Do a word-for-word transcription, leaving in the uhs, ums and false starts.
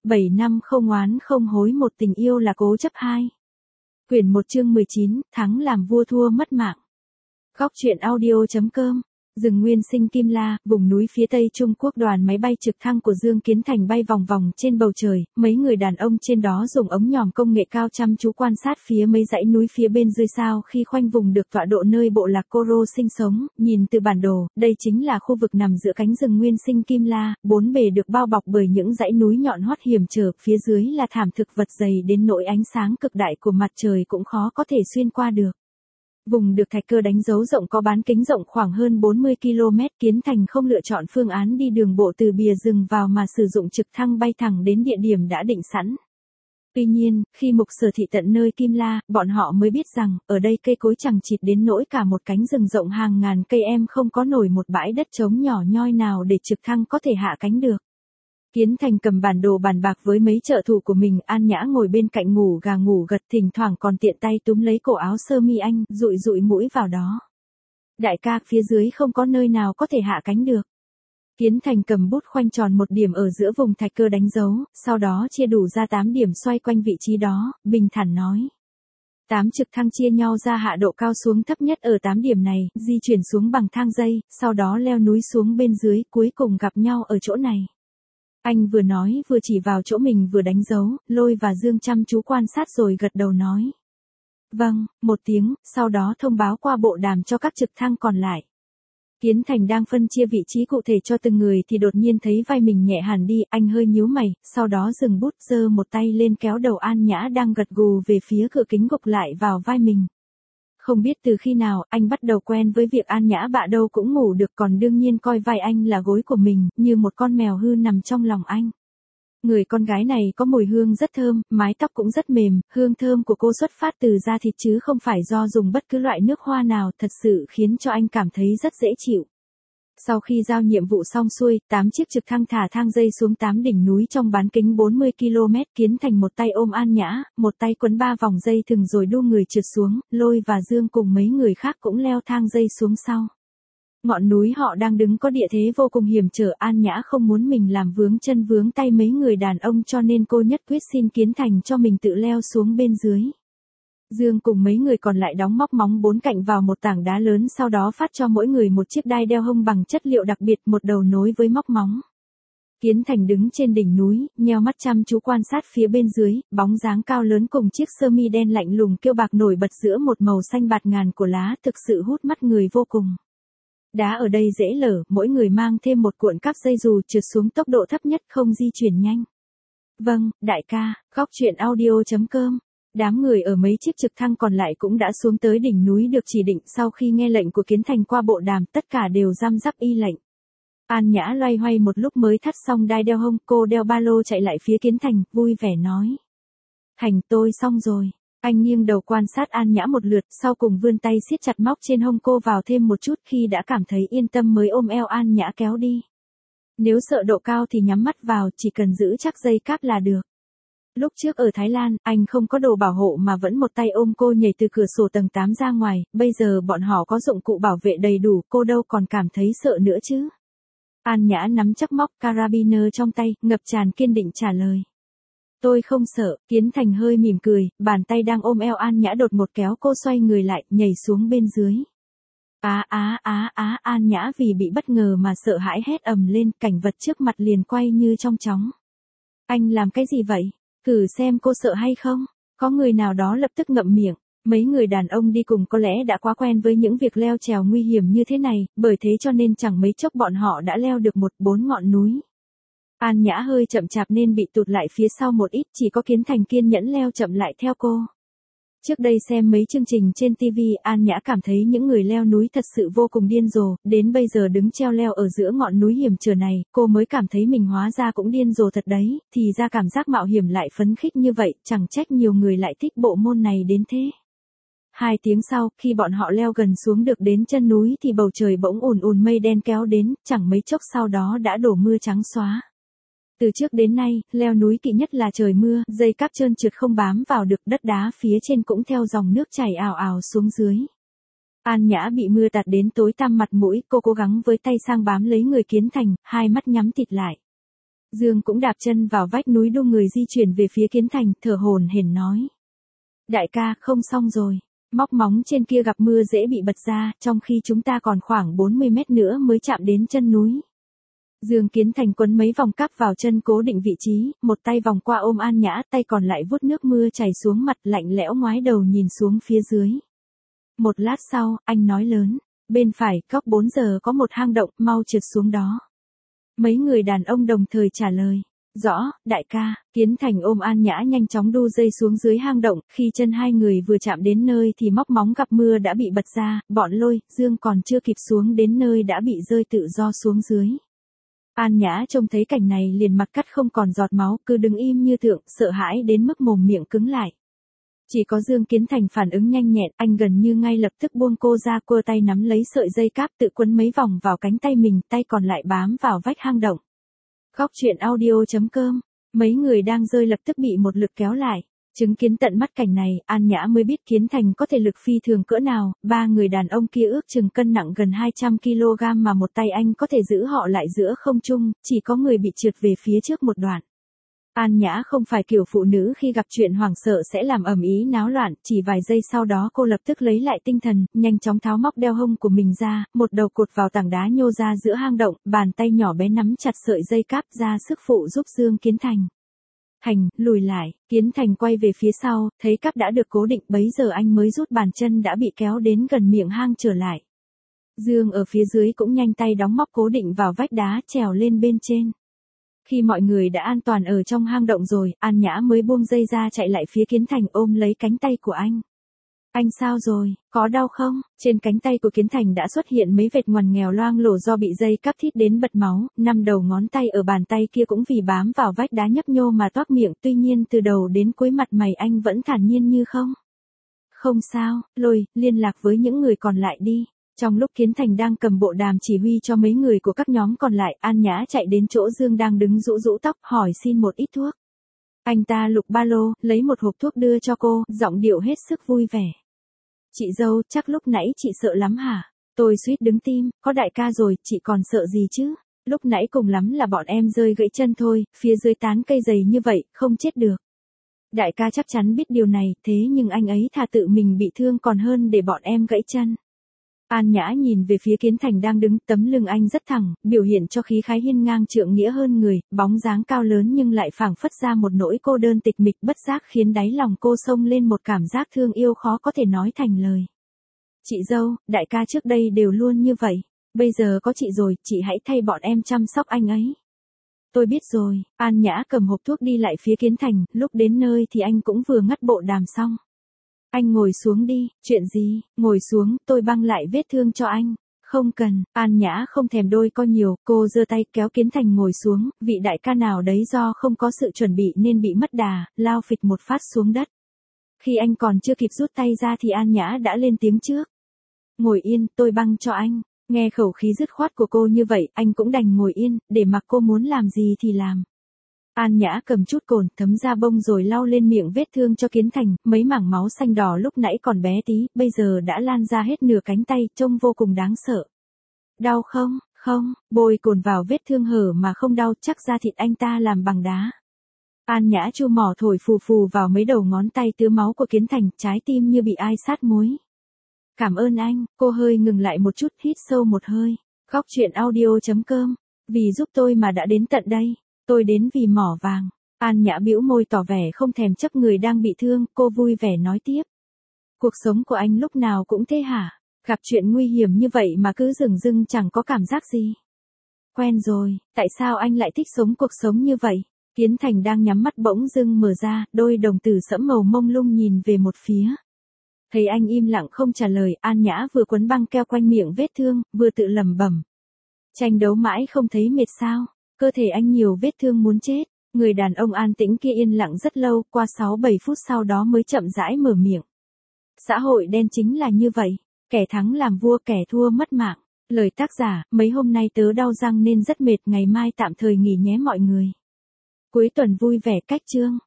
bảy năm không oán không hối một tình yêu là cố chấp hai. Quyển một chương mười chín, thắng làm vua thua mất mạng. Góc truyện audio chấm com. Rừng nguyên sinh Kim La, vùng núi phía tây Trung Quốc. Đoàn máy bay trực thăng của Dương Kiến Thành bay vòng vòng trên bầu trời, mấy người đàn ông trên đó dùng ống nhòm công nghệ cao chăm chú quan sát phía mấy dãy núi phía bên dưới sao khi khoanh vùng được tọa độ nơi bộ lạc Cô Rô sinh sống. Nhìn từ bản đồ, đây chính là khu vực nằm giữa cánh rừng nguyên sinh Kim La, bốn bề được bao bọc bởi những dãy núi nhọn hoắt hiểm trở, phía dưới là thảm thực vật dày đến nỗi ánh sáng cực đại của mặt trời cũng khó có thể xuyên qua được. Vùng được thạch cơ đánh dấu rộng có bán kính rộng khoảng hơn bốn mươi ki lô mét. Kiến Thành không lựa chọn phương án đi đường bộ từ bìa rừng vào mà sử dụng trực thăng bay thẳng đến địa điểm đã định sẵn. Tuy nhiên, khi mục sở thị tận nơi Kim La, bọn họ mới biết rằng, ở đây cây cối chằng chịt đến nỗi cả một cánh rừng rộng hàng ngàn cây em không có nổi một bãi đất trống nhỏ nhoi nào để trực thăng có thể hạ cánh được. Kiến Thành cầm bản đồ bàn bạc với mấy trợ thủ của mình, An Nhã ngồi bên cạnh ngủ gà ngủ gật, thỉnh thoảng còn tiện tay túm lấy cổ áo sơ mi anh, dụi dụi mũi vào đó. Đại ca, phía dưới không có nơi nào có thể hạ cánh được. Kiến Thành cầm bút khoanh tròn một điểm ở giữa vùng thạch cơ đánh dấu, sau đó chia đủ ra tám điểm xoay quanh vị trí đó, bình thản nói. Tám trực thăng chia nhau ra hạ độ cao xuống thấp nhất ở tám điểm này, di chuyển xuống bằng thang dây, sau đó leo núi xuống bên dưới, cuối cùng gặp nhau ở chỗ này. Anh vừa nói vừa chỉ vào chỗ mình vừa đánh dấu, Lôi và Dương chăm chú quan sát rồi gật đầu nói. Vâng, một tiếng, sau đó thông báo qua bộ đàm cho các trực thăng còn lại. Kiến Thành đang phân chia vị trí cụ thể cho từng người thì đột nhiên thấy vai mình nhẹ hẳn đi, anh hơi nhíu mày, sau đó dừng bút, giơ một tay lên kéo đầu An Nhã đang gật gù về phía cửa kính gục lại vào vai mình. Không biết từ khi nào, anh bắt đầu quen với việc An Nhã bạ đâu cũng ngủ được, còn đương nhiên coi vai anh là gối của mình, như một con mèo hư nằm trong lòng anh. Người con gái này có mùi hương rất thơm, mái tóc cũng rất mềm, hương thơm của cô xuất phát từ da thịt chứ không phải do dùng bất cứ loại nước hoa nào, thật sự khiến cho anh cảm thấy rất dễ chịu. Sau khi giao nhiệm vụ xong xuôi, tám chiếc trực thăng thả thang dây xuống tám đỉnh núi trong bán kính bốn mươi ki lô mét. Kiến Thành một tay ôm An Nhã, một tay quấn ba vòng dây thừng rồi đu người trượt xuống, Lôi và Dương cùng mấy người khác cũng leo thang dây xuống sau. Ngọn núi họ đang đứng có địa thế vô cùng hiểm trở, An Nhã không muốn mình làm vướng chân vướng tay mấy người đàn ông cho nên cô nhất quyết xin Kiến Thành cho mình tự leo xuống bên dưới. Dương cùng mấy người còn lại đóng móc móng bốn cạnh vào một tảng đá lớn, sau đó phát cho mỗi người một chiếc đai đeo hông bằng chất liệu đặc biệt, một đầu nối với móc móng. Kiến Thành đứng trên đỉnh núi, nheo mắt chăm chú quan sát phía bên dưới, bóng dáng cao lớn cùng chiếc sơ mi đen lạnh lùng kiêu bạc nổi bật giữa một màu xanh bạt ngàn của lá, thực sự hút mắt người vô cùng. Đá ở đây dễ lở, mỗi người mang thêm một cuộn các dây dù trượt xuống tốc độ thấp nhất, không di chuyển nhanh. Vâng, đại ca, góc truyện audio chấm com. Đám người ở mấy chiếc trực thăng còn lại cũng đã xuống tới đỉnh núi được chỉ định. Sau khi nghe lệnh của Kiến Thành qua bộ đàm, tất cả đều răm rắp y lệnh. An Nhã loay hoay một lúc mới thắt xong đai đeo hông, cô đeo ba lô chạy lại phía Kiến Thành, vui vẻ nói. Thành, tôi xong rồi. Anh nghiêng đầu quan sát An Nhã một lượt, sau cùng vươn tay siết chặt móc trên hông cô vào thêm một chút, khi đã cảm thấy yên tâm mới ôm eo An Nhã kéo đi. Nếu sợ độ cao thì nhắm mắt vào, chỉ cần giữ chắc dây cáp là được. Lúc trước ở Thái Lan, anh không có đồ bảo hộ mà vẫn một tay ôm cô nhảy từ cửa sổ tầng tám ra ngoài, bây giờ bọn họ có dụng cụ bảo vệ đầy đủ, cô đâu còn cảm thấy sợ nữa chứ. An Nhã nắm chắc móc carabiner trong tay, ngập tràn kiên định trả lời. Tôi không sợ. Kiến Thành hơi mỉm cười, bàn tay đang ôm eo An Nhã đột một kéo cô xoay người lại, nhảy xuống bên dưới. Á á á á, An Nhã vì bị bất ngờ mà sợ hãi hét ầm lên, cảnh vật trước mặt liền quay như trong chóng. Anh làm cái gì vậy? Thử xem cô sợ hay không? Có người nào đó lập tức ngậm miệng. Mấy người đàn ông đi cùng có lẽ đã quá quen với những việc leo trèo nguy hiểm như thế này, bởi thế cho nên chẳng mấy chốc bọn họ đã leo được một bốn ngọn núi. An Nhã hơi chậm chạp nên bị tụt lại phía sau một ít, chỉ có Kiến Thành kiên nhẫn leo chậm lại theo cô. Trước đây xem mấy chương trình trên ti vi, An Nhã cảm thấy những người leo núi thật sự vô cùng điên rồ, đến bây giờ đứng treo leo ở giữa ngọn núi hiểm trở này, cô mới cảm thấy mình hóa ra cũng điên rồ thật đấy, thì ra cảm giác mạo hiểm lại phấn khích như vậy, chẳng trách nhiều người lại thích bộ môn này đến thế. Hai tiếng sau, khi bọn họ leo gần xuống được đến chân núi thì bầu trời bỗng ùn ùn mây đen kéo đến, chẳng mấy chốc sau đó đã đổ mưa trắng xóa. Từ trước đến nay, leo núi kỵ nhất là trời mưa, dây cáp trơn trượt không bám vào được, đất đá phía trên cũng theo dòng nước chảy ào ào xuống dưới. An Nhã bị mưa tạt đến tối tăm mặt mũi, cô cố gắng với tay sang bám lấy người Kiến Thành, hai mắt nhắm tịt lại. Dương cũng đạp chân vào vách núi đu người di chuyển về phía Kiến Thành, thở hổn hển nói. Đại ca, không xong rồi. Móc móng trên kia gặp mưa dễ bị bật ra, trong khi chúng ta còn khoảng bốn mươi mét nữa mới chạm đến chân núi. Dương Kiến Thành quấn mấy vòng cáp vào chân cố định vị trí, một tay vòng qua ôm An Nhã, tay còn lại vuốt nước mưa chảy xuống mặt, lạnh lẽo ngoái đầu nhìn xuống phía dưới. Một lát sau, anh nói lớn, bên phải, góc bốn giờ có một hang động, mau trượt xuống đó. Mấy người đàn ông đồng thời trả lời. Rõ, đại ca. Kiến Thành ôm An Nhã nhanh chóng đu dây xuống dưới hang động, khi chân hai người vừa chạm đến nơi thì móc móng gặp mưa đã bị bật ra, bọn Lôi, Dương còn chưa kịp xuống đến nơi đã bị rơi tự do xuống dưới. An Nhã trông thấy cảnh này liền mặt cắt không còn giọt máu, cứ đứng im như tượng, sợ hãi đến mức mồm miệng cứng lại. Chỉ có Dương Kiến Thành phản ứng nhanh nhẹn, anh gần như ngay lập tức buông cô ra, quơ tay nắm lấy sợi dây cáp tự quấn mấy vòng vào cánh tay mình, tay còn lại bám vào vách hang động. Góc truyện audio chấm com, mấy người đang rơi lập tức bị một lực kéo lại. Chứng kiến tận mắt cảnh này, An Nhã mới biết Kiến Thành có thể lực phi thường cỡ nào, ba người đàn ông kia ước chừng cân nặng gần hai trăm ki lô gam mà một tay anh có thể giữ họ lại giữa không trung, chỉ có người bị trượt về phía trước một đoạn. An Nhã không phải kiểu phụ nữ khi gặp chuyện hoảng sợ sẽ làm ầm ĩ náo loạn, chỉ vài giây sau đó cô lập tức lấy lại tinh thần, nhanh chóng tháo móc đeo hông của mình ra, một đầu cột vào tảng đá nhô ra giữa hang động, bàn tay nhỏ bé nắm chặt sợi dây cáp ra sức phụ giúp Dương Kiến Thành. Thành, lùi lại, Kiến Thành quay về phía sau, thấy cáp đã được cố định, bấy giờ anh mới rút bàn chân đã bị kéo đến gần miệng hang trở lại. Dương ở phía dưới cũng nhanh tay đóng móc cố định vào vách đá, trèo lên bên trên. Khi mọi người đã an toàn ở trong hang động rồi, An Nhã mới buông dây ra chạy lại phía Kiến Thành ôm lấy cánh tay của anh. Anh sao rồi, có đau không? Trên cánh tay của Kiến Thành đã xuất hiện mấy vệt ngoằn nghèo loang lổ do bị dây cáp thít đến bật máu, năm đầu ngón tay ở bàn tay kia cũng vì bám vào vách đá nhấp nhô mà toác miệng, tuy nhiên từ đầu đến cuối mặt mày anh vẫn thản nhiên như không. Không sao, Lôi, liên lạc với những người còn lại đi. Trong lúc Kiến Thành đang cầm bộ đàm chỉ huy cho mấy người của các nhóm còn lại, An Nhã chạy đến chỗ Dương đang đứng rũ rũ tóc, hỏi xin một ít thuốc. Anh ta lục ba lô, lấy một hộp thuốc đưa cho cô, giọng điệu hết sức vui vẻ. Chị dâu, chắc lúc nãy chị sợ lắm hả? Tôi suýt đứng tim, có đại ca rồi, chị còn sợ gì chứ? Lúc nãy cùng lắm là bọn em rơi gãy chân thôi, phía dưới tán cây dày như vậy, không chết được. Đại ca chắc chắn biết điều này, thế nhưng anh ấy thà tự mình bị thương còn hơn để bọn em gãy chân. An Nhã nhìn về phía Kiến Thành đang đứng, tấm lưng anh rất thẳng, biểu hiện cho khí khái hiên ngang trượng nghĩa hơn người, bóng dáng cao lớn nhưng lại phảng phất ra một nỗi cô đơn tịch mịch bất giác khiến đáy lòng cô xông lên một cảm giác thương yêu khó có thể nói thành lời. Chị dâu, đại ca trước đây đều luôn như vậy, bây giờ có chị rồi, chị hãy thay bọn em chăm sóc anh ấy. Tôi biết rồi. An Nhã cầm hộp thuốc đi lại phía Kiến Thành, lúc đến nơi thì anh cũng vừa ngắt bộ đàm xong. Anh ngồi xuống đi, chuyện gì, ngồi xuống, tôi băng lại vết thương cho anh. Không cần, An Nhã không thèm đôi co nhiều, cô giơ tay kéo Kiến Thành ngồi xuống, vị đại ca nào đấy do không có sự chuẩn bị nên bị mất đà, lao phịch một phát xuống đất. Khi anh còn chưa kịp rút tay ra thì An Nhã đã lên tiếng trước. Ngồi yên, tôi băng cho anh. Nghe khẩu khí dứt khoát của cô như vậy, anh cũng đành ngồi yên, để mặc cô muốn làm gì thì làm. An Nhã cầm chút cồn, thấm ra bông rồi lau lên miệng vết thương cho Kiến Thành, mấy mảng máu xanh đỏ lúc nãy còn bé tí, bây giờ đã lan ra hết nửa cánh tay, trông vô cùng đáng sợ. Đau không? Không, bôi cồn vào vết thương hở mà không đau, chắc da thịt anh ta làm bằng đá. An Nhã chu mỏ thổi phù phù vào mấy đầu ngón tay tứa máu của Kiến Thành, trái tim như bị ai sát muối. Cảm ơn anh, cô hơi ngừng lại một chút, hít sâu một hơi. Góc truyện audio chấm com, vì giúp tôi mà đã đến tận đây. Tôi đến vì mỏ vàng. An Nhã bĩu môi tỏ vẻ không thèm chấp người đang bị thương, cô vui vẻ nói tiếp. Cuộc sống của anh lúc nào cũng thế hả? Gặp chuyện nguy hiểm như vậy mà cứ dửng dưng chẳng có cảm giác gì. Quen rồi, tại sao anh lại thích sống cuộc sống như vậy? Kiến Thành đang nhắm mắt bỗng dưng mở ra, đôi đồng tử sẫm màu mông lung nhìn về một phía. Thấy anh im lặng không trả lời, An Nhã vừa quấn băng keo quanh miệng vết thương, vừa tự lẩm bẩm. Tranh đấu mãi không thấy mệt sao? Cơ thể anh nhiều vết thương muốn chết. Người đàn ông an tĩnh kia yên lặng rất lâu, qua sáu bảy phút sau đó mới chậm rãi mở miệng. Xã hội đen chính là như vậy, kẻ thắng làm vua, kẻ thua mất mạng. Lời tác giả, mấy hôm nay tớ đau răng nên rất mệt, ngày mai tạm thời nghỉ nhé mọi người. Cuối tuần vui vẻ cách chương.